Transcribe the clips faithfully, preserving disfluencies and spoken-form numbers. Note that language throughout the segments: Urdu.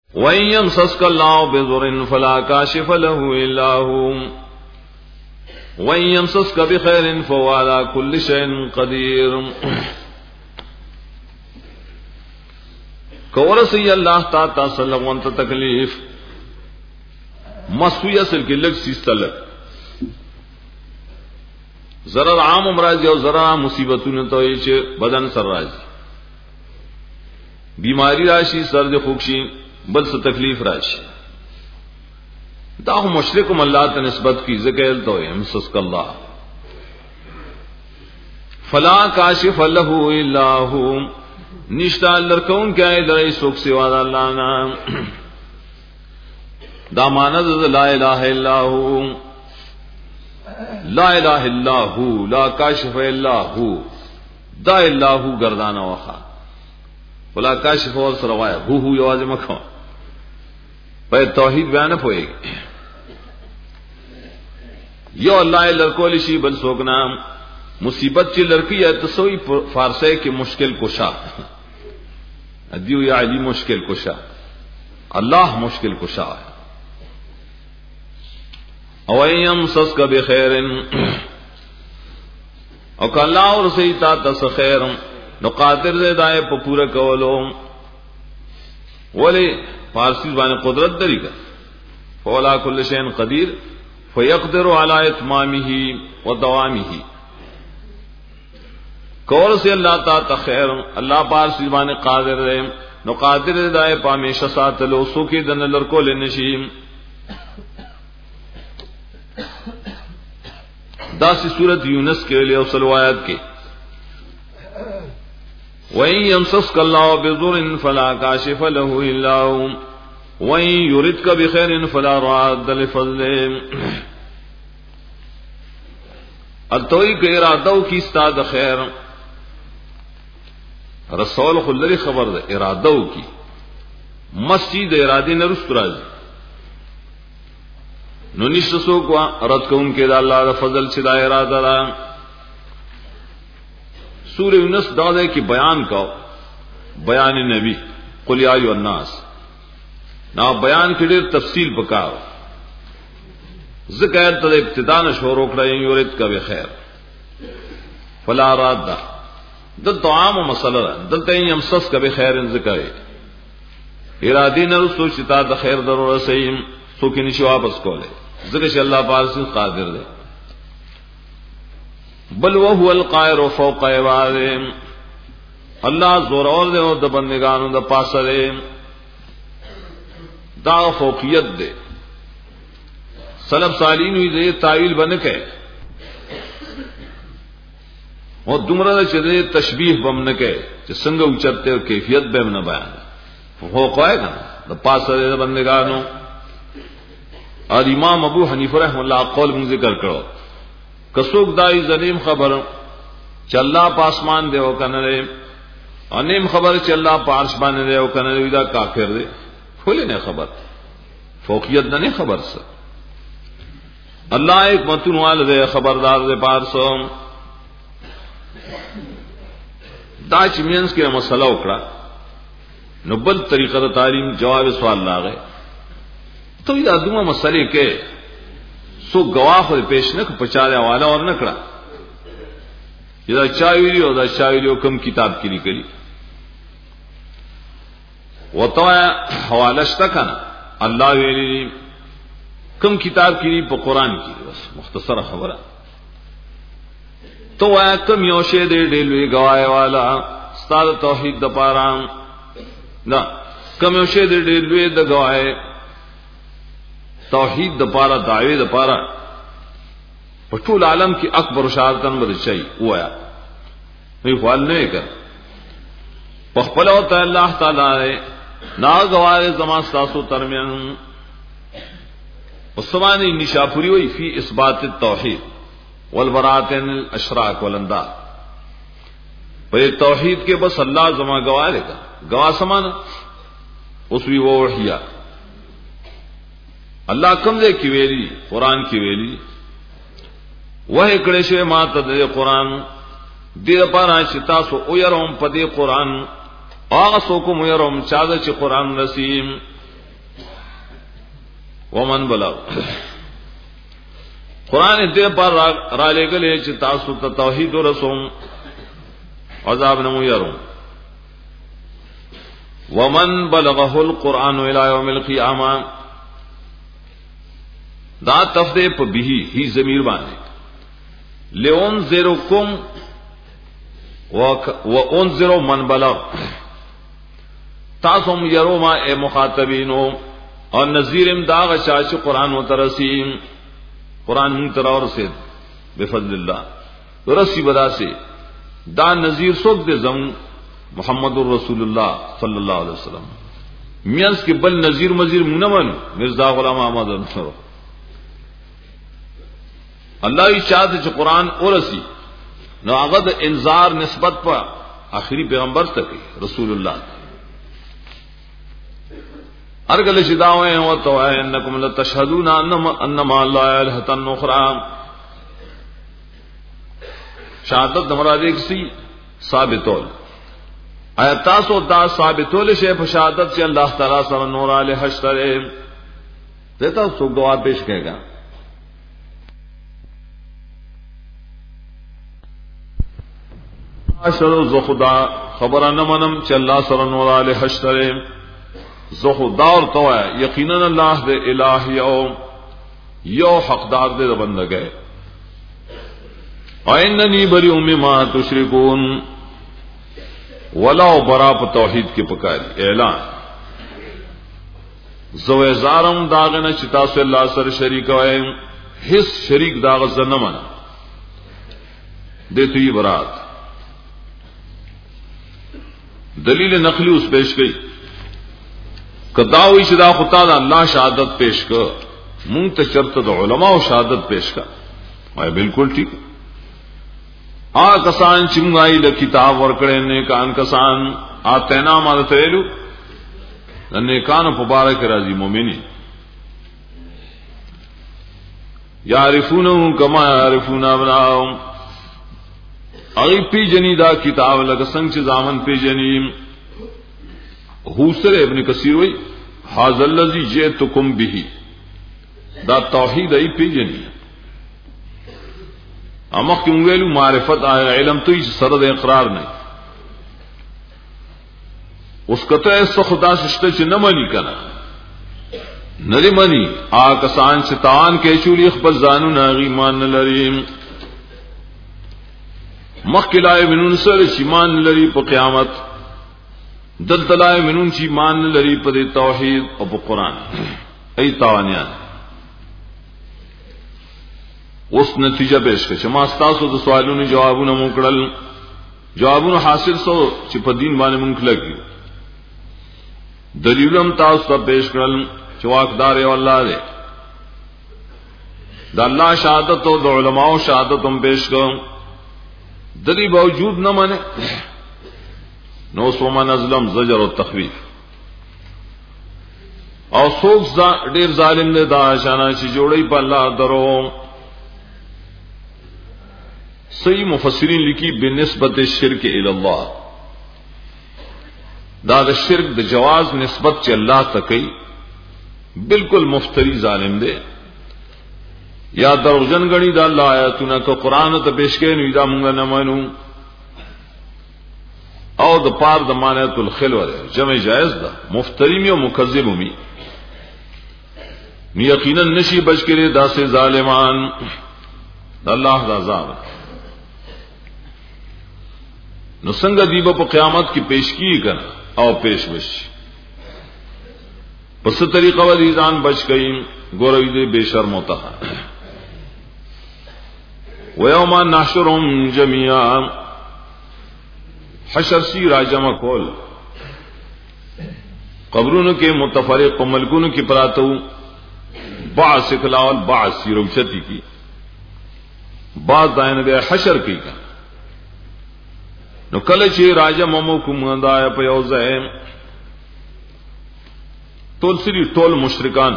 وَإِن يَمْسَسْكَ اللَّهُ بِضُرٍّ فَلَا كَاشِفَ لَهُ إِلَّا هُوَ وَإِن يَمْسَسْكَ بِخَيْرٍ فَهُوَ عَلَى كُلِّ شَيْءٍ قَدِيرٌ. کورسی اللہ تا تا سلم وانت تکلیف مسوی اصل کی لگ سیستا لگ ضرر عام امراضی اور ضرر عام مصیبتون تو یہ بدن سر راضی بیماری راشی سرد خوکشی بل سے تکلیف راشی داخل مشرکم اللہ تا نسبت کی ذکر تو امسسک اللہ فلا کاشف لہو الا ہو نشتا لرکون کیا ہے لرئی سوک سوا دا اللہ نام دا ماند لا الہ الا ہو لا الہ الا ہو لا کاشف الا ہو دا الا ہو گردانا وخا ولا کاشف اور سروایا ہو ہو یواز مکھو پہ توحید بیان پوئے گی یو اللہ لرکولی شی بل سوک نام مصیبت چی لڑکی ہے تو سوئی فارسے کی مشکل کشا ادیو یا علی مشکل کشا اللہ مشکل کشا ہے اویم سس کا بخیر او کہ اللہ اور سیتا تس خیر نو قادر دے دائے پا پورا کولو ولی فارسی زبان قدرت دری کا فولا کل شین قدیر فیقدر علی اتمامہ و دوامہ کور سے اللہ تا تخیر اللہ پار سیبان قادر دے نو قادر دائے پامیشہ ساتلو سوکی دن لرکو لنشیم دا سی سورت یونس کے لئے اوصل آیات کے وَإِن يَمْسَسْكَ اللَّهُ بِضُرٍّ فَلَا كَاشِفَ لَهُ إِلَّا هُوَ وَإِن يُرِدْكَ بِخَيْرٍ فَلَا رَادَّ لِفَضْلِهِ التوئی کہ ارادو کی استاد خیر رسول خلری خبر دے ارادو کی مسجد ارادی نرست راضی نو نشتسو کو رد کون کے دا اللہ دا فضل چدا ارادہ دا سورہ یونس دا دے کی بیان کو بیان نبی قل یا ایھا الناس نا بیان کی دیر تفصیل بکاو ذکر تا ابتداء نشو روک رہے ہیں یورد کا بخیر فلا راد دا دل تو عام و مسئلہ دا دل تا این امسس کا بخیر ذکر ہے ارادی نرسو چتا دا خیر در رسیم سو کی نشو واپس کو لے ذکر چا اللہ پارسی قادر دے بل وہو القائر فوق عبادے اللہ زور اور دے دا بندگانو دا پاسا دے دا فوقیت دے سلب سالین ہوئی دے تعویل بنکے اور دمرہ چدے تشبیح بمنکے کہ سنگ اچرتے اور کیفیت بے نہ بیان ہو قائے گا دا پاس دے بندگانو اور امام ابو حنیفہ رحمہ اللہ قول من ذکر کرو کسوک دائی زنیم خبر چ اللہ پاسمان دے ہو کنرے انیم خبر چ اللہ پارش بانے دے ہو کنرے دا کافر دے کھولے نے خبر فوقیت نہ خبر سے اللہ ایک متن وال دے خبردار دے پارسو دا چمینس کے مسئلہ اکڑا نبل طریقہ تعلیم جواب سوال لا گئے تو یہ ادوما مسئلے کے سو گواہ خود پیش نہ پچارے والا اور نکڑا یہ چاویلی اور چاویلی کم کتاب کی نکلی وہ تو حوالہ تک نا اللہ ویلی کم کتاب کی پا قرآن کی بس مختصر خبر تو آیا کم یوشے دے ڈیلوی گوائے والا استاد توحید دا پارا نا کم یوشے دے ڈیلوی دا گوائے توحید دا پارا دعوی دا پارا پٹول عالم کی اکبر شہادتن بد چاہیے وہ آیا نہیں خوال نہیں کر پخپلا ہوتا ہے اللہ تعالی نے نا گوائے زمان ستاسو ترمین عثمانی نشاپوری ہوئی فی اثبات التوحید والبراءتین الاشراک والانداد پر توحید کے بس اللہ زمان گواہ لے گا گواہ سمانا اس بھی وہ وحیہ اللہ کم دے کی ویلی قرآن کی ویلی وہ اکڑے شوے ماتا دے قرآن دیر پارا چتا سو اویرم پدے قرآن آغا سو کم اویرم چادہ چی قرآن رسیم ومن بلغ قرآن دې پر را لګلې چې تاسو ته توحید ورسوم عذاب نه مو يرو ومن بلغه القرآن الى يوم القيامه دا تفدی په به هی ضمیر باندې لئنذرکم وانذروا من بلغ تاسو يرو ما اے مخاطبینو اور نذیر امداغ چاچ قرآن مترسیم قرآن منتر اور سے بفضل اللہ رسی بدا سے دا نذیر سوک دے زم محمد الرسول اللہ صلی اللہ علیہ وسلم میانس کے بل نذیر مزیر منمن مرزا غلام احمد انصر اللہ ہی چاہتے چ قرآن اورسی نو اغد انذار نسبت پر آخری پیغمبر تک رسول اللہ ارگل شداویں و تو انکم لتشهدون انما لا الہ اخرى شہادت مراد ایک سی ثابتول ایتاسو دا ثابتول شے شہادت سے اللہ تعالی سر نور علیہ حشر دیتا سو دعا پیش کہے گا اشر ز خدا خبر نہ منم چ اللہ سر نور علیہ حشر زخدار تو ہے یقیناً اللہ دے الہ یو یو حقدار دے بندہ گئے واننی بری مما تشرکون ولا برا پ توحید کی پکاری اعلان زو زارم داغنا چتا سے اللہ سر شریک ہے حس شریک داغ زنمنا دیتو یہ برات دلیل نقلی اس پیش گئی کداوی شدا خدا دا اللہ شہادت پیش کر منگ تے چرت دا علماء و شہادت پیش کر آئے بالکل ٹھیک آ کسان چنگائی دا کتاب ورکڑے نیکان کسان آتینا مادا تیلو نیکان پبارک رازی مومنی یعرفونہم کما یعرفون ابناہم اغی پی جنی دا کتاب لگا سنگ چی زامن پی جنیم حوصر ابن کثیر ہوئی حاضر الذی جئتکم به دا توحید ای پی جنی امخ کی ویلو معرفت آیا علم تو سرد اقرار نہیں اس کته اس خدا ششته چې نه مانی کنا نری مانی آ کسان چې تان کې چولی خپل ځانو ناغي مان لري مخکلای منون سره چې مان لري په قیامت دلتلائے منون چی مان لری پد توحید او په قرآن ای تاوانیان اس نتیجہ پیش کر چما استاسو د سوالونو جوابونه موکړل جوابونه حاصل سو چې په دین باندې مونږ لګي دلیلم تاسو ته پیش کړل چې واقدار او الله دې د الله شهادت او د علماء شهادت هم پیش کړم د دې باوجود نه مانه نو سومن ازلم زجر و تخویف او سوک ډیر ظالم دے دا شانا چې جوړی په الله درو صحیح مفسرین لکی بنسبت الشرک الی الله دا د شرک د جواز نسبت چې الله تکي بالکل مفتری ظالم دے یا دروژن غنی دا الله آیاتونه کو قران ته پیش کړي نو دا مونږ نه مانو او د پار د مانعت الخلوه جمع جائز ده مفتری می او مکذب می یقینا نشي بچ کړي داسې ظالمان الله د عذاب نو څنګه دیبه په قیامت کې پیش کیږي کنه او پیش وشي پس طریقه و دي ځان بچ کړي ګوروي دې بے شرم ہوتا ويوم نحشرهم جميعا حشر سی راجمع کول قبرونو کے متفرق ملکونو کی پراتو بعض اکلاول بعض سی روشتی کی بعض دائن دے حشر کی کا نو کل چی راجمع موکم اندایا پیوزائے تول سری تول مشرکان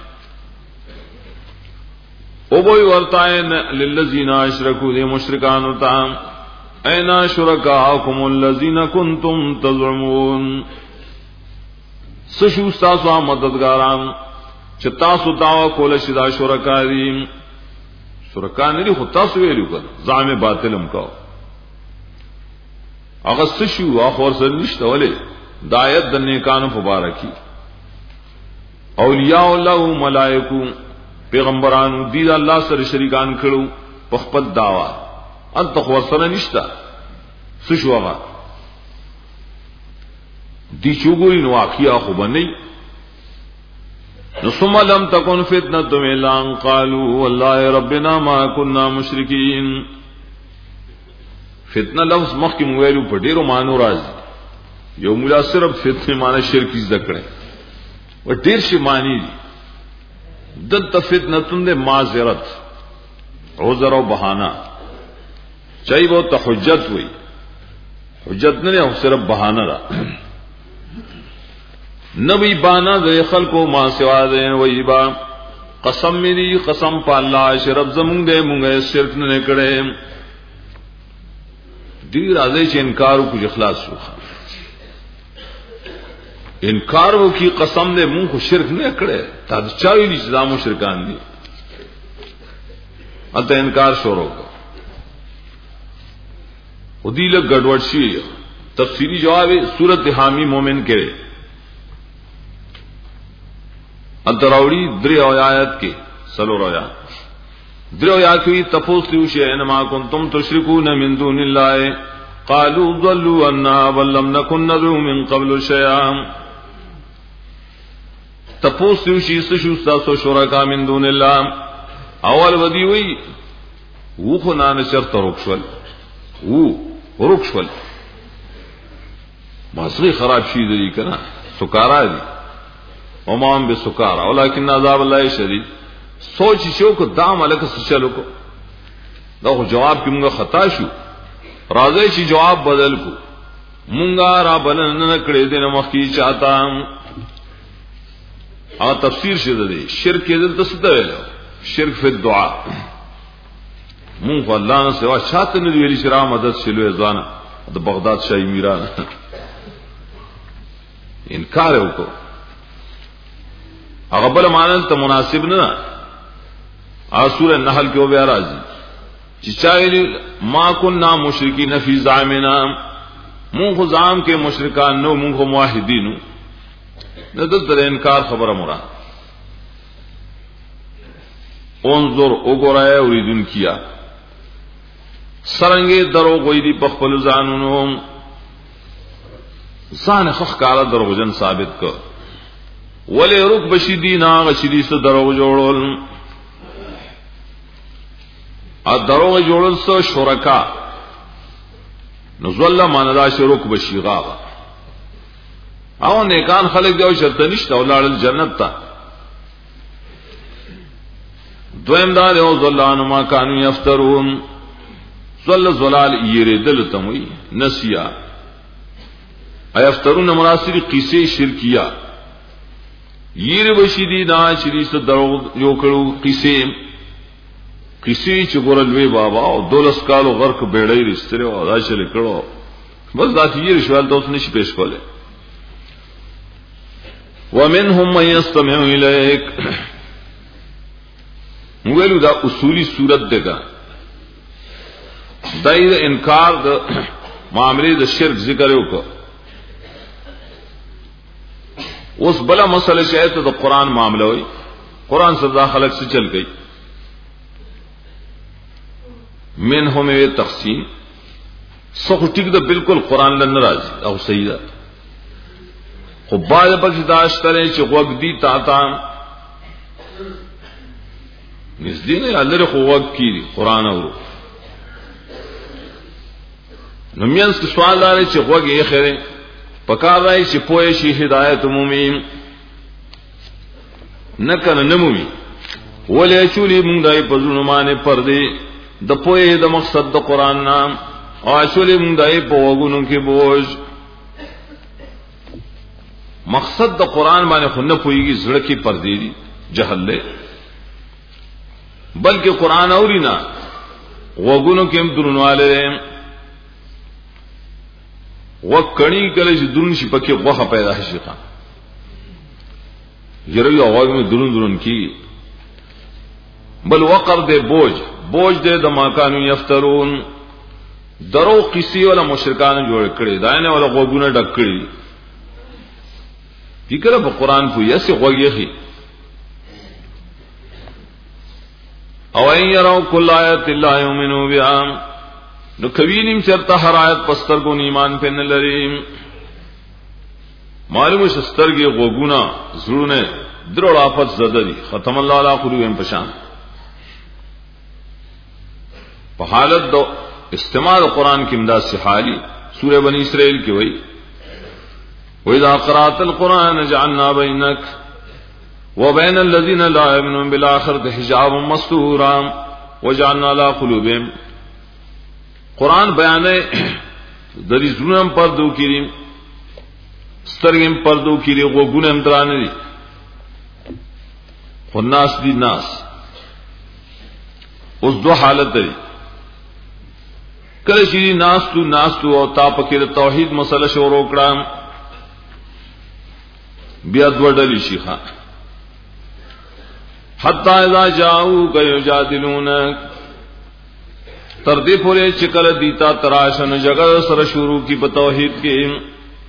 او بوئی ورطائن للذین اشرکو دے مشرکان ورطائن اینا شرکاکم الذین کنتم تزعمون سشو استاسو مددگاران چې تاسو داوا کول شي دا شرکا دي شرکا نه دي خو تاسو ویلو کړه زعم باطلم کو هغه څه شو اخر سره نشته ولې دایت د نیکانو مبارکي اولیاء الله ملائکو پیغمبرانو دي الله سره شریکان کړو په خپل داوا انت خو سره نشته څه شو هغه دي چوغوري نو واقعیا خو باندې نو ثم لم تكن فتنه الا ان قالوا والله ربنا ما كنا مشركين فتنه لفظ مخکې ویلو په ډیرو مانو راځي یو مولا صرف فتنه معنی شرک زده کړي و ډیر شي معنی دلته فتنه تند معذرت عذر او بهانه چای وو ته حجت وي حجت نه او صرف بهانه را نبی بانا دے خلقو ما سوا دے وہی با قسم میری قسم پا اللہ شرب زمون دے مونگے شرک نے کڑے دی راضی چ انکار کو اخلاص شو انکار وہ کی قسم دے مون کو شرک نے کڑے تا چاوی دی اسلام مشرکان دی اته انکار شروع کو ودی لگ گڑوڑ شی تفصیلی جواب سورۃ حامی مومن کے انتراوڑی دری آیات کے سلو رویا دری آیات کی تفوس لیوشی انما کنتم تشرکون من دون اللہ قالوا ضلوا عنا ولم نكن ندعو من قبل شيئا تفوس لیوشی سشو ساسو شرکا من دون اللہ اول ودی وی وہ خنان شرط رکشول وہ رکشول ماسری خراب شید دی کنا سکارا دی ومان بسکارا ولكن عذاب الله شدید سوچ شو کو دام الک چلو کو دا جواب کی منگا خطا شو راځي چې جواب بدل کو مونږه را بلن نه کړې دې نه مخکې چاته ا تفسیر شته دي شرک دې تاسو ته ویل شرک فی الدعاء مونږ الله نه سوا شاته نه ویلي شرا مدد شلو ځان د بغداد شاه امیران انکار وکړو هغه بل معنی ته مناسب نه ا سورہ النحل کې و بیا راځي چې چاویل ما كنا مشرکین فی زعمنا مونږ زعم کې مشرکان نو مونږ موحدینو نه دلته انکار خبره مراد انظر وګورای اوریدن کیا سرنګي درو غوی دی په خپل ځانونو ځان خخ کاله دروغجن ثابت کو ولی رک بشیدینا غشیدی سے دروغ جوړول ا دروغ جوړل سو شرکا نزول ماندا شرک بشیغا او نیکان خلق دیو شرط نشته ولال جنت تا دویم دا دیو زلان ما کانو یفترون زل زلال یریدل تموی نسیا ایفترون مناصری قصے شرکیہ یری بشیدی دا شریس درو یو کړو قصې قصې چې ګورلوي بابا او دولس کالو غرق بیړۍ رستره او دا چې لیکلو بس دا یری شوال دوس نشي پیش کوله ومنهم من يستمع اليك ویلو دا اصولی صورت دغه دای انکار د معاملې د شرک ذکر وکړو اس بلا مسئلہ شاید تو قرآن معاملہ ہوئی قرآن سے خلق سے چل گئی منہم میں تقسیم سخ ٹک دا بالکل قرآن لن راضی او صحیح دا خو باز پکې داشتره چې وګ دی تا تا نږدې نه الله خو وګ کیږي قرآن اورو نو میانس کې سوال لري چې وګ یې خره پکار راي چې پوهه شي هدایت عمومي نکنه نمومي ولې چولي مونږ دای په زړه باندې پردي د پوهه د مقصد د قران نام او چولي مونږ دای په وګونو کې بوج مقصد د قران باندې خو نه پويږي زړه کې پردي دي جهل له بلکې قران اورینا وګونو کې هم درنواله وکړی کله چې درن شي پکې غوخه پیدا شي ښا یری اواز میں درون درون کی بل وقر دے بوج بوج دے دما کانو یفترون درو قصی والا مشرکان جوړ کړي داینه والا غوګونه ډک کړي فکر په قران په یسه غوږی او ان يروا كل آیات لا یؤمنوا بها نو کوینم چرته هر آیت پستر کو ایمان په نه لري معلومه شسترګي غوګونه زړونه درو آفت زده دي ختم الله علی قلوبهم پشان په حالت دو استعمال قرآن کی امداد سے حالی سورہ بنی اسرائیل کی وئی وَإِذَا قَرَأْتَ الْقُرْآنَ جَعَلْنَا بَيْنَكَ وَبَيْنَ الَّذِينَ لَا يُؤْمِنُونَ بِالْآخِرَةِ حِجَابًا مَسْتُورًا وَجَعَلْنَا عَلَى قُلُوبِهِمْ قرآن بیان ہے دری زنم پردو کیریم سترگم پردو کیری غوگونم درانه دی خناس دی ناس اس دو حالت دی کله چې ناستو ناستو او تا پکې د توحید مسله شروع کړم بیا دوړل شي ښا حتا اذا جاءوا يجادلون تر دې پورې چې کله دیتا تراشن جګړه سره شروع کی په توحید کې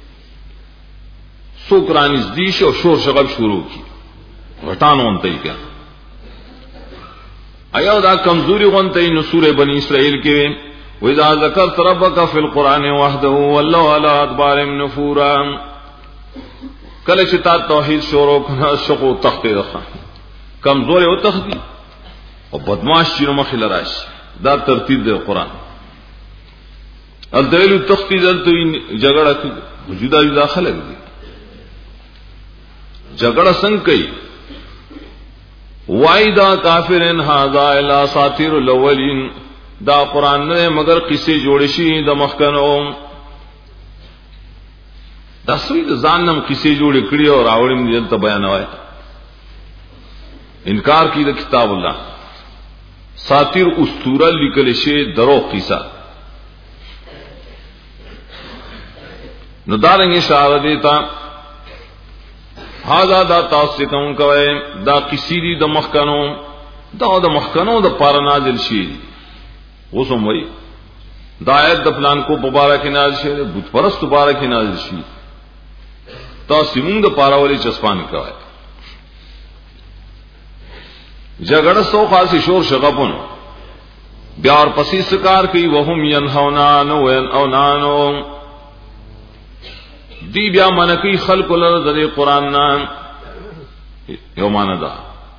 سوکرانیز دیش او شور شغب شروع کی وټانون ته کې ایو دا کمزوري غونته نو سورې بنی اسرائیل کې وَإِذَا ذَكَرْتَ رَبَّكَ فِي الْقُرْآنِ وَحْدَهُ وَلَّوْا عَلَىٰ أَدْبَارِهِمْ نُفُورًا کله چې تا توحید شروع کړه شقو تختې ده کمزور او تختی او بدمعاش چې مخې لراش دا ترتیب دی قرآن الدلیل تختی دلته جګړه کې وجودا یو داخله دي جګړه څنګه کوي وایدا کافرن هاذا الا ساتیر الاولین دا قرآن نه مگر قصې جوړ شي د مخکنو دا سوی د ځانم قصې جوړ کړي او راوړم دې ته بیانوي انکار کی د کتاب الله ساتیر اسطوره لیکل شي درو قصه نو دارنګ اشاره دیتا هاذا دا تاسو کوم کوي دا قصې دي د مخکنو دا د مخکنو د پار نازل شي وسم وای دا آیت د پلان کو مبارک نازل شي بت پرست مبارک نازل شي تاسو موږ د پاراولي چسپان کوي جګړه سو خاصی شور شغبون بیا اور پسې سکار کوي وهم ينهونا نو وين او نانو دی بیا منکی خلق لره د قرآن نام یومانه دا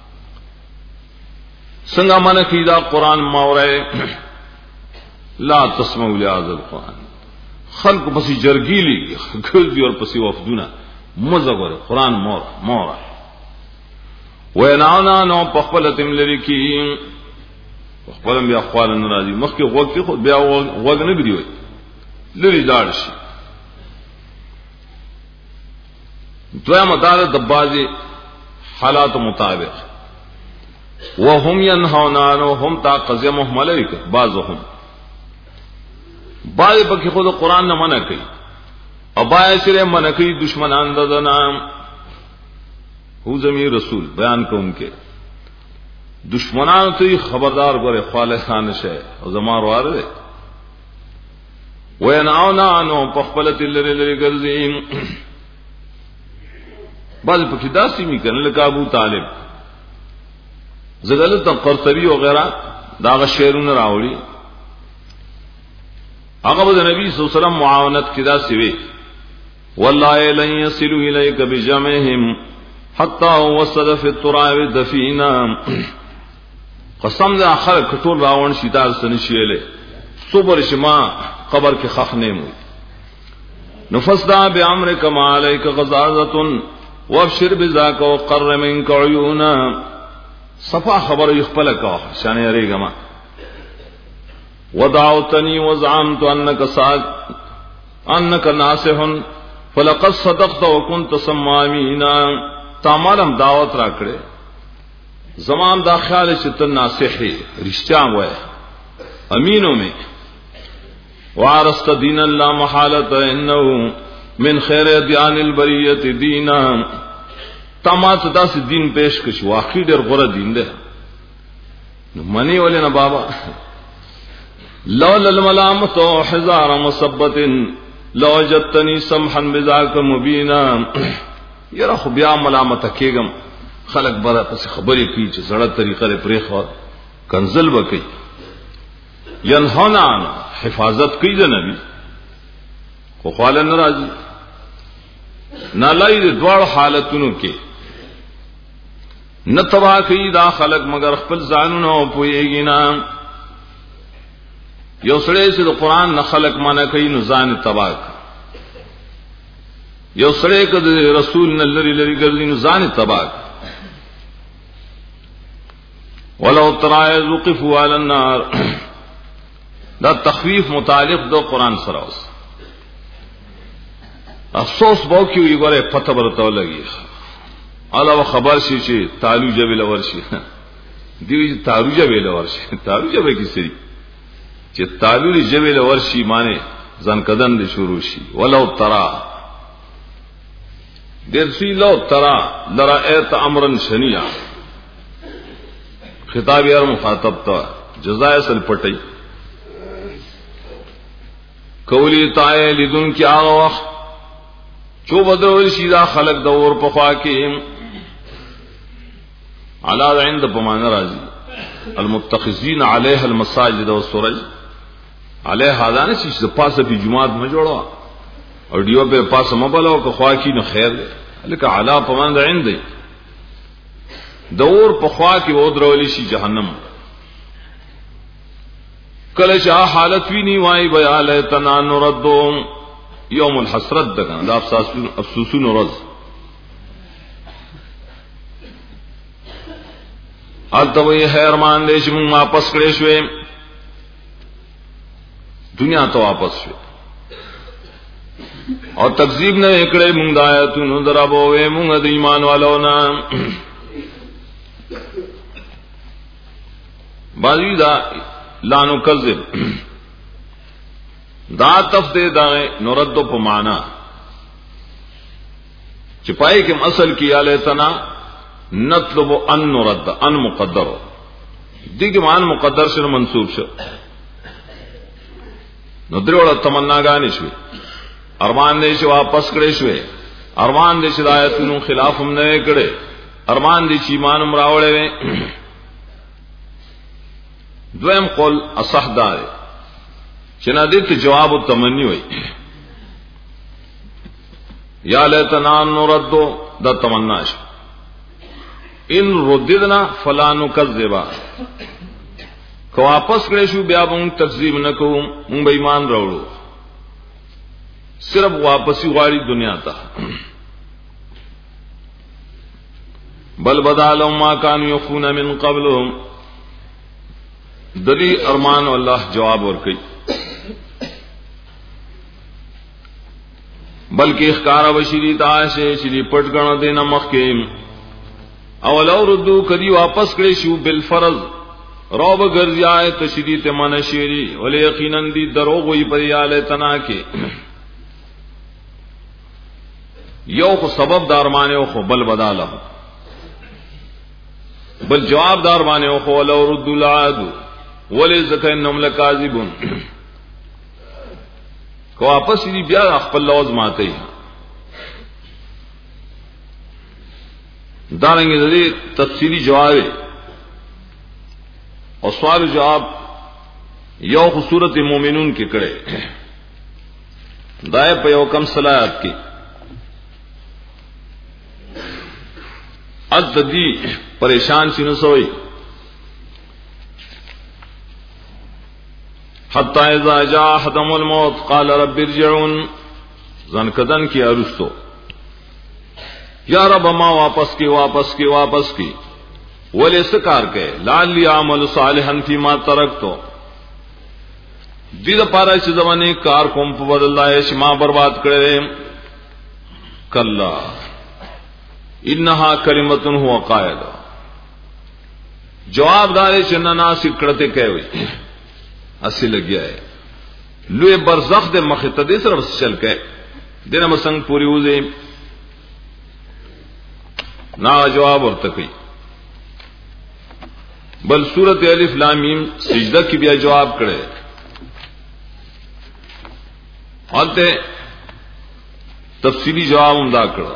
څنګه منکی دا قرآن ماوره لا تسمعوا لهذا القرآن خلق پسی جرگیلی گل دی اور پسی وفدونا مزغور قرآن مور مورا ویناونا نو پخپلتم لرکی پخپلم بیا اخوال نرازی مخی وقتی خود بیا وقت نگری ہوئی لری دارشی دویا مدارت دبازی حالات مطابق وهم ینهونانو هم تا قضیه محمله کر بعضهم بعض پکې خود قرآن نه منع کوي او بعض سره منع کوي دشمنان د نام هو زمي رسول بیان کوونکې دشمنان ته خبردار غره خالصانه شي او زمار واره وینعونا عنه پخپلت لری لری ګرځي بعض پکې داسې می کنه لکه ابو طالب زغلت قرطبي او غیره دا شعرونه راوړي هغه د نبی صلی الله علیه وسلم معاونت کدا سوي والله لن يصلوا اليك بجمعهم حتى وصل في التراب دفينا قسم دې اخر کټول راون شیدار سنشيله صبر شما قبر کې خخ نه مو نفسدا بامر كما عليك غزازه وابشر بذاك وقر منك عيونا صفا خبر يخبل کا شان يريګما ودعوتني وزعمت انك صاد انك ناصح فلقد صدقت وكنت سمامينا تمام دعوت را کړې زمان دا خیال چې ته ناصح رښتیا وای امینو می وارست دین الله محاله انه من خیر ادیان البریه دینا تامات داس دین پیش کش واقعي ډېر غوړه دین ده نو منی ولې نه بابا لول الملامت حزار مصبت لوجدتني سمحا بذاك مبینا یره خو بیا ملامت کېګم خلق بره پس خبرې کوي چې زړه طریقه لري پرې خو کنزل وکي ينهون حفاظت کوي د نبی خو خاله ناراضي نالای د دوړ حالتونو کې نه تبا کوي دا خلق مگر خپل ځانونو پويږي نه یو سړی چې د قران نه خلق معنی کوي نو ځان تبا یو سړی کده رسول نه لري لري ګرځي نو ځان تبا ولو ترى وقفوا على النار دا تخویف متعلق دو قران سره اوس افسوس بو کیو یګوره پته ورته لګي علاوه خبر شي چې تعالو جبل ورشي دی تعالو جبل ورشي تعالو جبل کی سری چې تعالو جبل ورشي معنی ځان کدن دي شروع شي ولو ترى درسی لو ترى لرأيت امرا شنيعا خطاب یې مخاطب ته جزاء اصل پټي کولی تای لیدون کی هغه وخت چو بدرول شي دا خلق د اور په خوا کې علا عند بمان راضي المتخذين عليها المساجد والسرج عليها هذا چې د پاسه په جمعات ما جوړوا او دیو په پاسه مبلو که خوا کې نو خیر لکه علا پمان عند دور په خوا کې و درول شي جهنم کله چې حالت ویني وای بیا له تنا نردو یوم الحسرت دغه د افسوس افسوسون ورځ الته وی هرمان دې چې موږ واپس کړې شوې دنیا ته واپس شوې او تکذیب نه کړې موږ د آیاتونو درابوې موږ د ایمان والو نه باندې دا لانو کذب دا تفسیر دا نردو په معنا چې پای کې اصل کې یا لیتنا نطلب ان نرد ان مقدر دغه مان مقدر سره منصوب شو نو دروړه تمناګانې شوې ارمان دې چې واپس کړې شوې ارمان دې چې آیاتونو خلاف هم نه کړې ارمان دې چې ایمان هم راوړې دویم قول اصح دار چې نه دې ته جواب التمنی وای یا لیتنا نرد دا تمنا شو ان رددنا فلا نکذبا کو واپس کړې شو بیا موږ تکذیب نکوم موږ به ایمان راوړو صرف واپسی غواړي دنیا ته بل بدالهم ما كانوا يخفون من قبلهم دلی ارمان الله جواب ورکړي بلکې اخکارا بشری تاشه شری پټ غنو دینه مخکې او لو ردو کدی واپس کړي شو بالفرض روب ګرځي تشدید منشری ول یقینا دی دروغ وی پر یاله تنا کې یو خو سبب دار مانه خو بل بداله بل جواب دار مانه خو لو ردو العاد ولی زکه انهم لکاذبون کو واپس دی بیا خپل لوز ماته دارنګ دې تفصیلی جواب او سوال جواب یو خو سورۃ مومنون کې کړه دای په یو کم صلات کې اد دی پریشان شنو سوئی حتی اذا جاء احدهم الموت قال رب ارجعون زن کدن کی ارستو یا رب ما واپس کی واپس کی واپس کی ولی سکار کے لعلی اعمل صالحا فيما ترکتو دې لپاره چې زمانه کار کوم په بدل لای چې ما برباد کړې کلا انها کلمه هو قائل جواب دار چې نه ناسب کړته کوي اسی لګیا ہے لوی برزخ د مخته سره چل کې دنه مسنګ پوری وځي نا جواب ورته کوي. بل سورۃ الف لام میم سجدہ کی بیا جواب کړي حالته تفصیلی جواب هم دا کړو.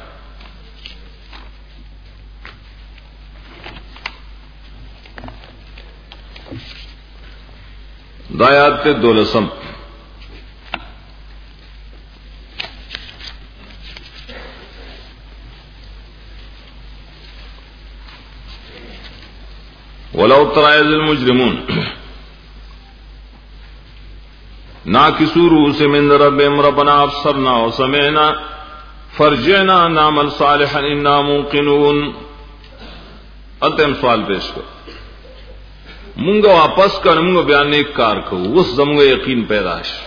دایات ته دولسم ولو ترى إذ المجرمون ناكسوا رؤوسهم من ربهم ربنا أبصرنا وسمعنا فرجعنا نعمل صالحا إنا موقنون. اتم سوال پیش کر مونږ واپس کړه مونږ بیان نیک کار کو اوس زموږ یقین پیدا شي.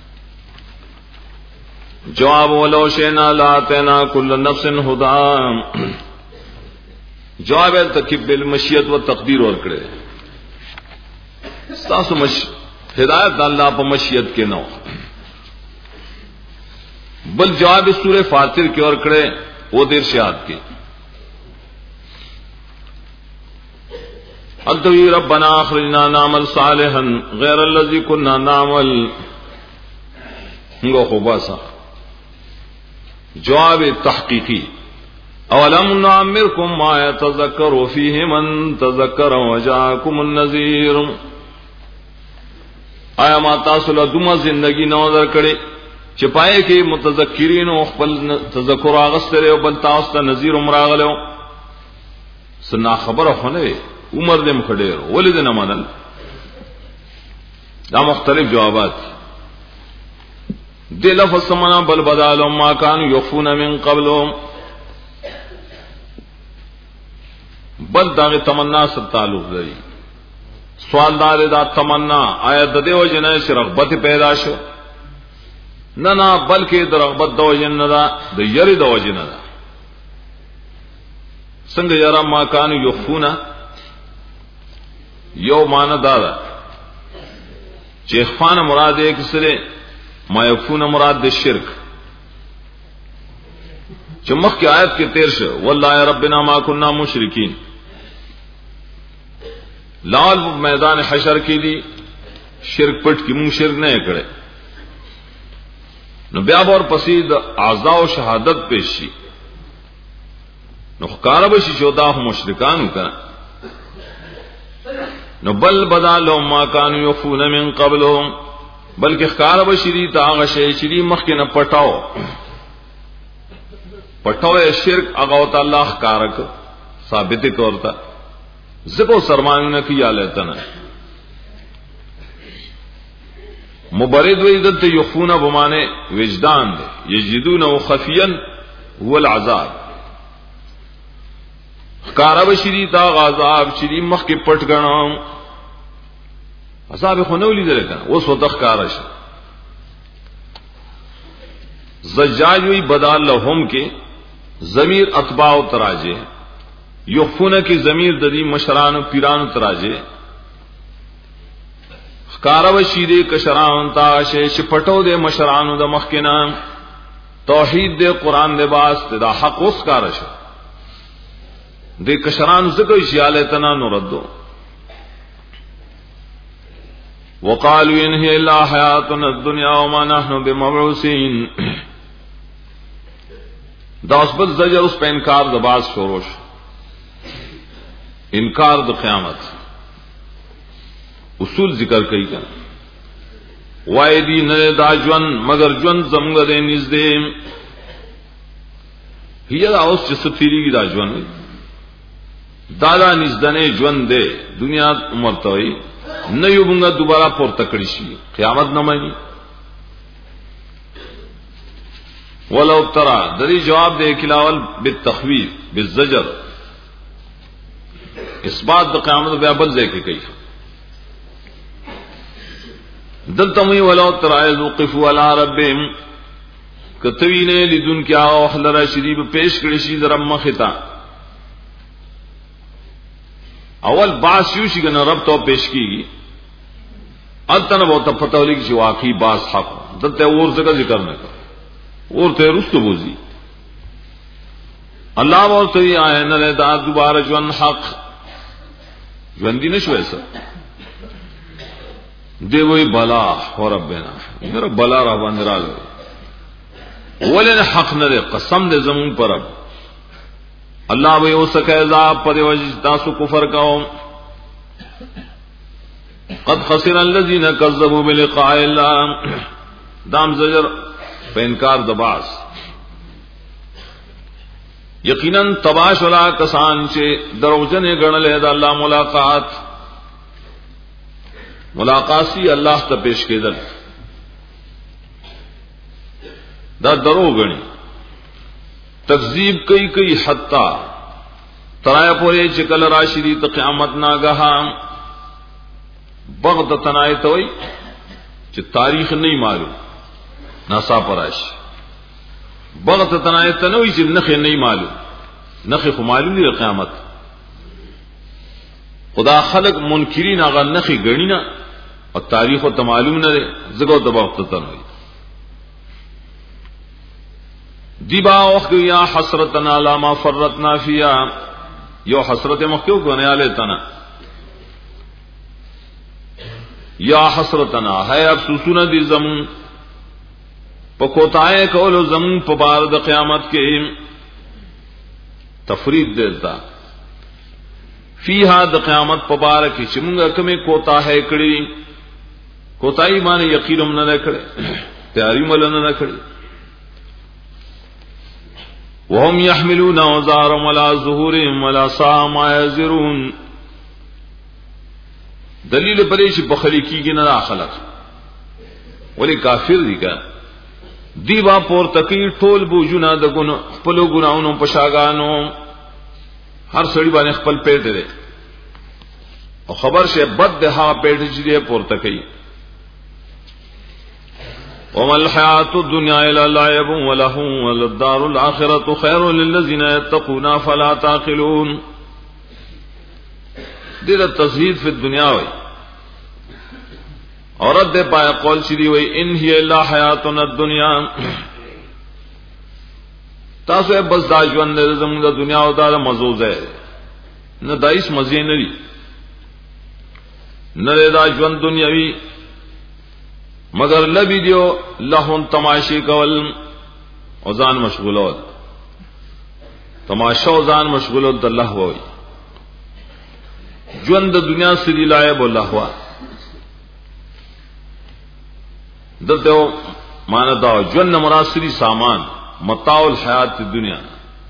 جواب ولو شئنا لاتینا كل نفس هدى. جواب تکیب بالمشیت و تقدیر ور کړه تاسو مش ہدایت الله په مشیت کې نو. بل جواب سورہ فاطر کې ور کړه او دیر شاد کې انتوی ربنا اخرجنا نعمل صالحا غیر الذي كنا نعمل. ngو خو باسا جواب تحقیقی اولم نعمركم ما يتذكر فيه من تذكر وجاءكم النذير. آیا ما تاسو له دومره زندگی نو درکړي چې پای کې متذکرین او خپل تذکر اغستره او بل تاسو ته نذیر امراغلو سنا خبره خونه عمر دې مخډیر ولید نه منل. دا مختلف جوابات دې لفظ سمنا بل بدالو ما كانوا يخفون من قبلهم. بل داغه تمنا سره تعلق لري. سوال دار دا تمنا آیا د دې وجنه چې رغبت پیدا شو نه نه بلکې د رغبت د وجنه دا د یری د وجنه دا څنګه یرا ما کان یخفونا یو مان دا چې اخفان مراد یې کسره ما یخفون مراد د شرک چې مخکې آیت کې تیر شو والله ربنا ما كنا مشرکین. لال میدان حشر کې دي شرک پټ کې مونږ شرک نه کړي نو بیا اور پسید اعضاء او شهادت پیش شي نو ښکار به شي چې دا هم مشرکان وکړه. نو بل بدالو ما كانوا يخفون من قبلهم بلکې ښکار به شي تا هغه شی چې مخکې نه پټاو پټاو شرک هغه تعالی ښکارک ثابت کورتا زکو سرمانونه کیا لیتنا مبرد و عدت یخفون بمانے وجدان دے یجدون و خفیا هو العذاب خکارب شری تا غازاب شری مخ کے پٹ گنا عذاب خونولی دے لکن وہ سوتا خکارش زجاج وی بدال لهم کے ضمیر اتباع و تراجے یخفون کی ضمیر ددی مشران و پیران و تراجے خکارو شیدے کشران تا شے شپٹو دے مشران د مخکنا توحید دے قران دے باس دا حق اس کارش دے کشران زکو شیالتنا نردو وقالوا ان هي الا حیاتنا الدنيا وما نحن بمبعوثين. دا اس بل زجر اس پہ انکار د باس شوروش انکار د قیامت اصول ذکر کئی کنا وای دی نه دا جون مگر جون زمګه دې نږدې هي اوس چې سفیری دا جون دا دا نږدې جون دې دنیا عمر توي نه یو موږ دوباره پورته کړی شي قیامت نه مانی. ولو ترى دری جواب دے کلاول بالتخویف بالزجر اثبات د قیامت بیا بل ځای کې کوي دلتموی ولو ترى وقفوا على ربهم کتوینه لذن کیا او حلرا شریف پیش کړي شي در مختا اول باس یو شي کنه رب ته پیش کیږي انتن وو ته پته ولګي چې واقعي باس حق دلته اور څه ذکر نه کوي اور ته رستو بوزي الله ورته آیا نه دا دوباره ژوند حق ژوند دي نشوي سر دی وی بلا وربنا میرا بلا را باندې راغلی ولن حق نه قسم دې زمون پر رب الله وی اوسکه عذاب پر وجه تاسو کفر کوم قد خسر الذين كذبوا بلقاء الله دام زجر په انکار د باس یقینا تباش ولا کسان چې دروژن غنل د الله ملاقات ملاقاتی الله ته پیش کېدل دا درو غني تکذیب کوي کوي حتا ترای پورې چې کله راشي د قیامت ناګه بغض تنایت وي چې تاریخ نه معلوم ناسا پراش بغض تنایت نه وي چې نخ نه معلوم نخ خو معلوم دی قیامت خدا خلق منکرین هغه نخي غنی نه او تاریخ ته معلوم نه دی زګو د بغض تنوي دیبا وخت یا حسرتنا علی ما فرطنا فیها یو حسرت مخکیو کو نه اله تنا یا حسرتنا ہے افسوسونه دي زمون پکوتای کولو زمون په بار د قیامت کې تفرید دیتا فیها د قیامت په بار کې چې موږ کومه کوتا ہے کړی کوتای باندې یقین هم نه کړی تیاری مل نه کړی وهم يحملون اوزارا ولا ظهورهم ولا صام يزرون دلیل پرې چې بخلی کیږي نه خلق ولی کافر دي کا دی با پور تکي ټول بوجونه د ګونو خپل ګناونو پشاګانو هر سړي باندې خپل پیټ دی او خبر شه بد ده پیټ چې دی پور تکي ومل الحیات الدنیا الا لعب ولهو وللدار الاخره خير للذين يتقون فلا تعقلون دیر تزہید فی الدنیا وی عورت دے پایا قول چیدی وی ان ہی الا حیاتنا الدنیا تاسو ہے بس دا ژوند دے زمون دا دنیا او دا مزوز ہے نہ دایس مزے نری نہ دا ژوند دنیاوی مگر لبی دیو لہن تماشی کول او ځان مشغولول تماشا او ځان مشغولول د الله وی ژوند د دنیا سری لایب الله وا دته معنا دا ژوند مراسری سامان متاع الحیات الدنیا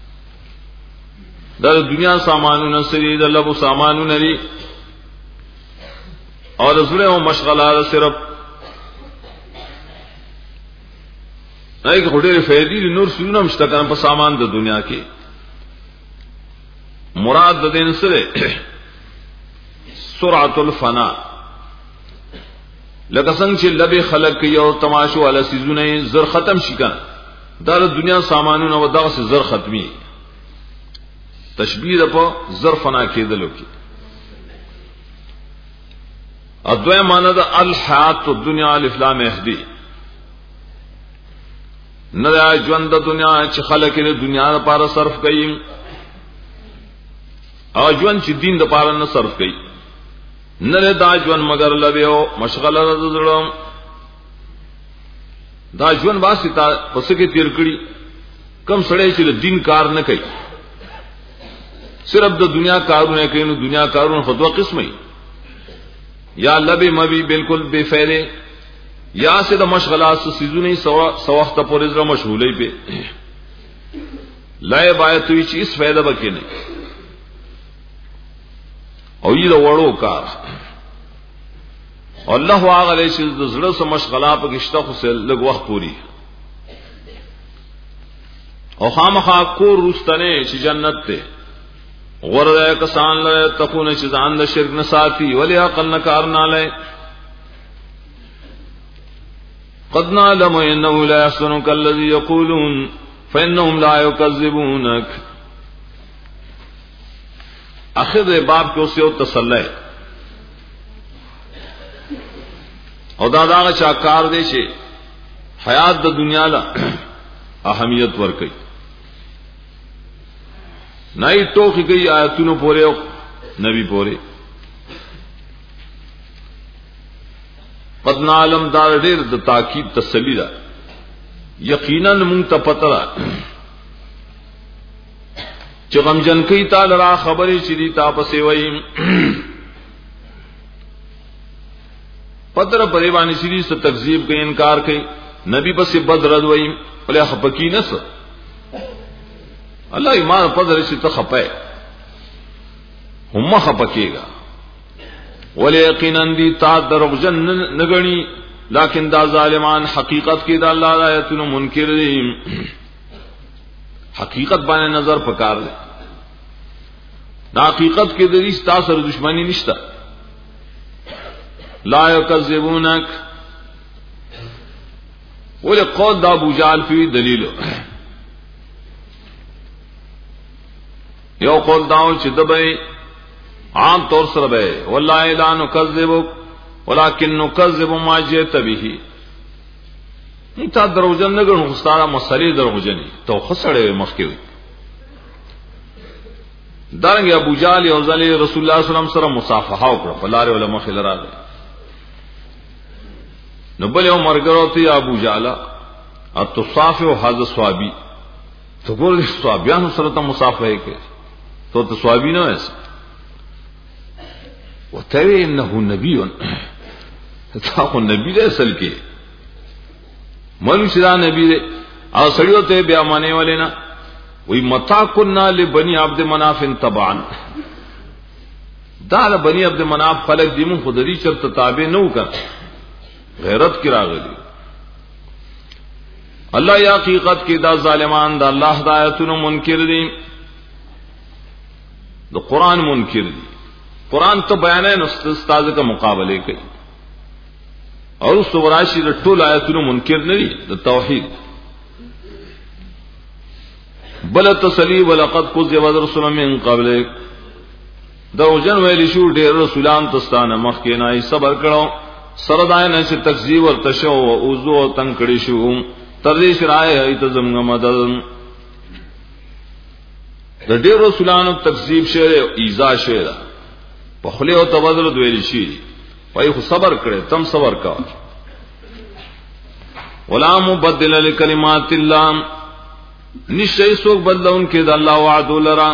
د دنیا سامانونه سری د لبو سامانونه لري او رسول او مشغله صرف نه کې هډې فائدې نور سونه مشتکان په سامان د دنیا کې مراد د دین سره سرعت الفنا لکه څنګه چې لبه خلق یو تماشو علی سيزونه زر ختم شي کنه دا د دنیا سامانونه و دغه زر ختمي تشبیه په زر فنا کېدلو کې اځوی معنا د الحیات الدنیا الف لام اهدی نه د ژوند د دنیا چې خلک د دنیا لپاره صرف کوي او ژوند چې دین لپاره نه صرف کوي نره دا ژوند مگر لبیو مشغله زړم دا ژوند واسطه پس کې تیر کړی کم سړی چې د دین کار نه کوي صرف د دنیا کارونه کوي نو دنیا کارونه خو دوه قسمه یا لبی مبی بالکل بے فائدے یا سے د مشغلات سيزونه سو وخت پورې زړه مشغولې په لای باید وی چې اس فائدہ بکې نه او یې وړو کار الله هغه چې د زړه سم مشغلات په کېشته خو سه لږ وخت پوری او خامخا کور رستنه چې جنت ته غره کسان له تکونه چې ځان د شرک نه ساتي ولی عقل نه کار نه لای قد نعلم انه لا يحزنك الذي يقولون فانهم لا يكذبونك اخر باب کو سے تسلی او دا دا چا کار دی شي حیات د دنیا لا اهمیت ور کوي نئی ټوکی کوي آیاتونو پورې او نبی پورې. قد نعلم دار ډېر د تاکید تسلی ده. یقینا مونږ ته پته ده چې غمجن کوي تعالی را خبرې چې دي تاسو وایي پتر پرې باندې شری ست تکذیب کوي انکار کوي نبی پس بدرد وایي ولې خپکی نس الله ایمان پدر شي ته خپای هم خپکیگا ولې یقینا دي تا دروغجن نګنی لیکن دا ظالمان حقیقت کې دا الله آیاتونو منکر دي حقیقت باندې نظر پکار دي دا حقیقت کې د دې تاسو سره دښمنی نشته لا یکذبونک ولې قول دا ابو جهل فی دلیل یو قول داو چې دبې عام طور سره به والله لا نکذبک ولكن نكذب ما جئت به انت دروژن نه غنو ستاره مسلې دروژنې تو خسړې مخکې دارنګ ابو جهل او ځلې رسول الله صلی الله علیه وسلم سره مصافحه وکړه په لارې علماء خل راغله نو بل یو مرګرو ته ابو جهل اتصافه هذا صحابي تو ګور صحابيانو سره ته مصافحه کوي تو ته صحابي نه وایي وتوی انه نبی تا خو نبی دې اصل کې مولوی شدا نبی دې او سړیو ته بیا معنی ولینا وی متا كنا لبني عبد مناف تبعا دا له بني عبد مناف خلق دې مون خدای چرته تابع نه وکړ غیرت کی راغلی الله یا حقیقت کې دا ظالمان دا الله ہدایتونو منکر دي د قران منکر دي قران تو بیان ہے استاد کا مقابلے کوي اور سوراشی د ټول آیاتونو منکر نه دي د توحید بل تسلی ولقد كذب رسل من قبلك دوجن ویل شو ډیر رسولان تستانه مخکې نه صبر کړو سره دای نه چې تکذیب او تشو او اوزو تنگ کړي شو تر دې شرای ایت زمغه مدد د ډیر رسولانو تکذیب شه ایذا شه په خله او تبادل دویل شي وای خو صبر کړي تم صبر کا ولا مبدل لکلمات الله نشي سوق بدلون کې د الله وعد لرا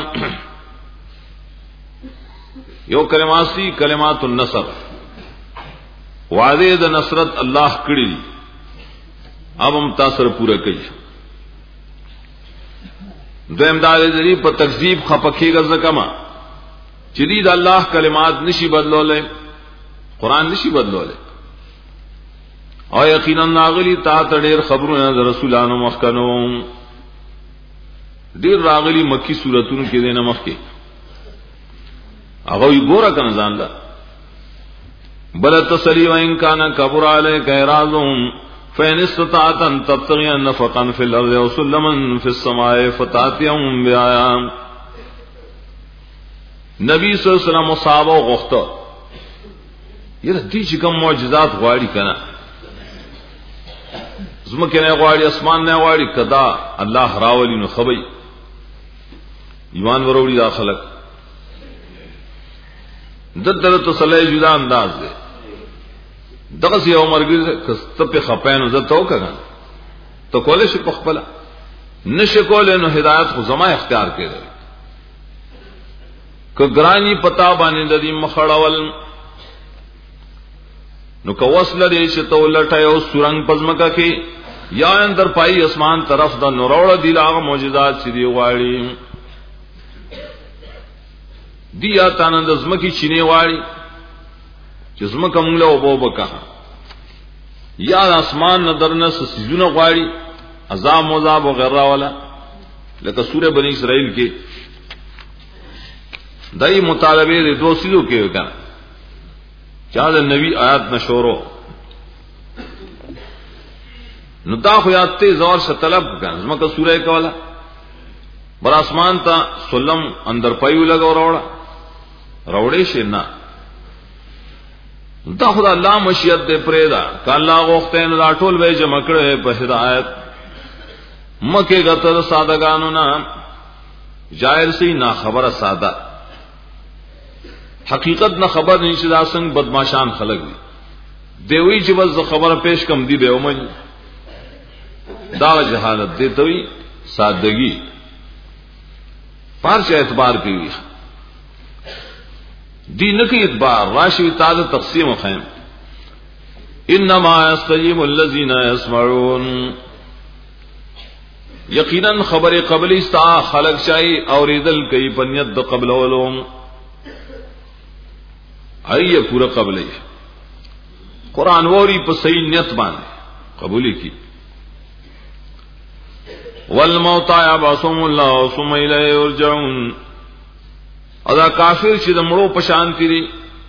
یو کلماتی کلمات النصر وعده د نصرت الله کړی اب هم تاثر پورا کوي دویم دا دې په تکذیب خپکیږي زکما چې د الله کلمات نشي بدلولای قران نشي بدلولای او یقینا ناغلی تا ډېر خبرونه د رسولانو مخکنو ډېر راغلی مکی سوراتونو کې دینه مخکې هغه یې ګوره کنه ځان لا بل تسلی وان کان کبر علیک اعراضهم فإن استطعت أن تبتغي نفقا في الأرض أو سلما في السماء فتأتيهم بآيات نبی صلی الله علیه وسلم صحابه غوښته یره دې چې کوم معجزات غواړي کنه زمکه نه غواړي اسمان نه غواړي کدا الله راولي نو خبي ایمان وروړي داخله ددر تسلی جدا انداز دی دغه سی عمرګ کسته په خپانو زته وکړه ته کولې شي په خپل نشه کولې نو هدایت خو زما اختیار کړي که ګرانی پتا باندې د دې مخړول نو کو وصل دې چې تو لټایو سورنګ پزمکا کې یا اندر پای اسمان طرف د نوروړ دی لاغه معجزات چې دی واړي دی یا تانند زمکی چینه واړي چې زمکه موږ له وبو وکا یا اسمان نظرنه سيزونه غواړي عذاب مذاب وغيرها ولا لکه سوره بنی اسرائیل کې دای مطالبه د دوه سيزو کې وکړه چا د نبی آیات نشورو نو دا خو یادته زور څخه طلب وکړه زمکه سوره کولا بر اسمان ته سلم اندر پایو لګاو راوړه راوړې شي نه دا خدای الله مشیت دې پرېدا ک الله غوښته نو دا ټول به جمع کړي په هدایت مکه غتر سادهګانو نه ظاهر سي نا خبره ساده حقیقت نه خبر نشي دا څنګه بدمعشان خلق دي دوی چې بس خبره پیش کم دی به ومن دا جهالت دی دوی سادگی پارچ اعتبار کوي دین کې اعتبار راشي تعالی تقسیم خیم انما يستجيب الذين يسمعون یقینا خبر قبلی استا خلق شای اوریدل کوي پنیت د قبل ولوم ایه پورا قبلی قران وری په صحیح نیت باندې قبول کی والموت يبعثهم الله ثم اليه يرجعون ادا کافر چې د مړو په شان کړي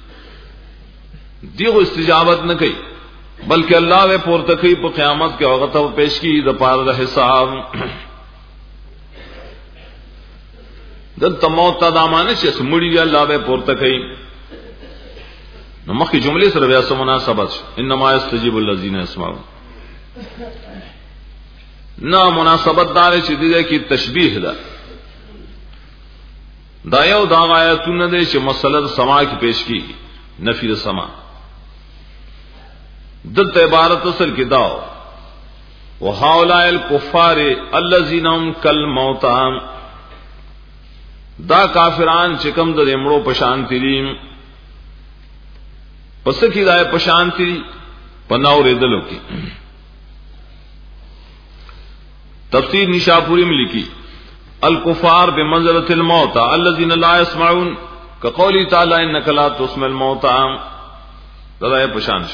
دیغه استجابت نه کوي بلکې الله به پورته کوي په قیامت کې هغه ته پیش کی د پاره د حساب دلته موت ته دامانه چې سمړي الله به پورته کوي نو مخکې جملې سره بیا سم مناسبت انما يستجيب الذين يسمعون نو مناسبت دار چې دې کې تشبیه ده دا یو دا آیاتونه دي چې مسله سما کې پیش کی نفی د سما دلته عبارت اصل کې داو وهؤلاء الكفار الذين هم كالموت دا کافران چې کوم د مړو په شان دي پس کی دای په شان دي پناورې دلو کې تفسیر نشاپوری میں لکھی الکفار بمنزلۃ الموت الذين لا يسمعون كقوله تعالى انك لا تسمع الموتى دا پشان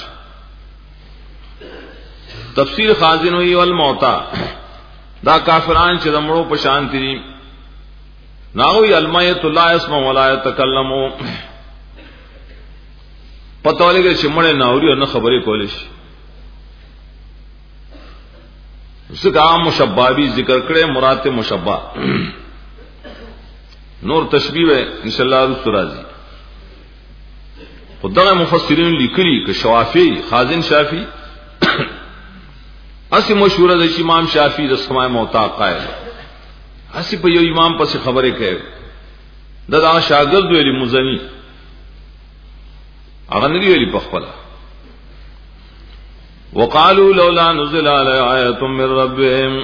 تفسیر خازن ہوئی والموتى دا کافران چې دمړو پشان دي ناوی المیت لا يسمع ولا يتكلم پتہ لګي چې مړ نه اوري او نه خبرې کولې شي ذکر مشبابی ذکر کرے مراد مشبہ نور تشبیہ ہے انشاءاللہ رسول راضی خدای مفسرین لیکلی کہ شافعی خازن شافعی اسی مشہور ہے امام شافعی د سماع موتا قائل اسی په یو امام پس خبره کوي دا شاګرد ویلی مزنی هغه نه ویلی په خپل وقالوا لولا نزل على آية من ربهم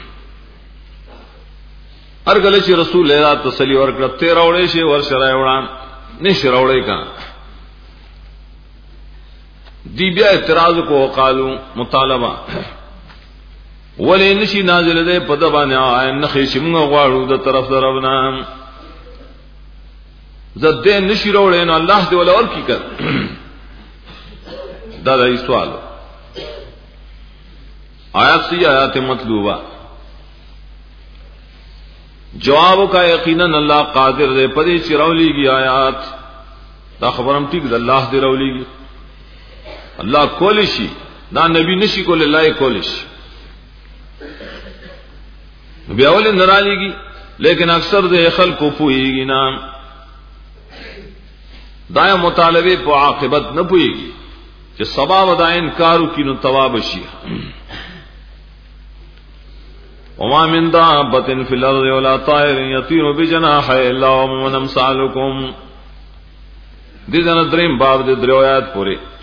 ارګل چې رسول الله تسلی ورکړه ته راوړې شي ور شرای وړان نشه راوړې کا دی بیا اعتراض کو وقالو مطالبه ولې نشي نازل ده په د باندې آئے نخې چې موږ غواړو د طرف درونه زده نشي راوړې نو الله دې ولا ورکی کړ دا دا سوال آیات سی آیات مطلوبہ جواب کا یقینا اللہ قادر دے پدی چرولی کی آیات دا خبرم ٹھیک اللہ دے رولی کی اللہ کولشی دا نبی نشی کول اللہ کولش نبی اول نرالی کی لیکن اکثر دے خلق کو پوئی گی نام دا مطالبے پو عاقبت نہ پوئی گی کہ سبا ودا انکارو کی نو تواب شی وما من دابة في الأرض ولا طائر يطير بجناحيه إلا أمم أمثالكم دي دنا دریم باب دے دریو آیات پورے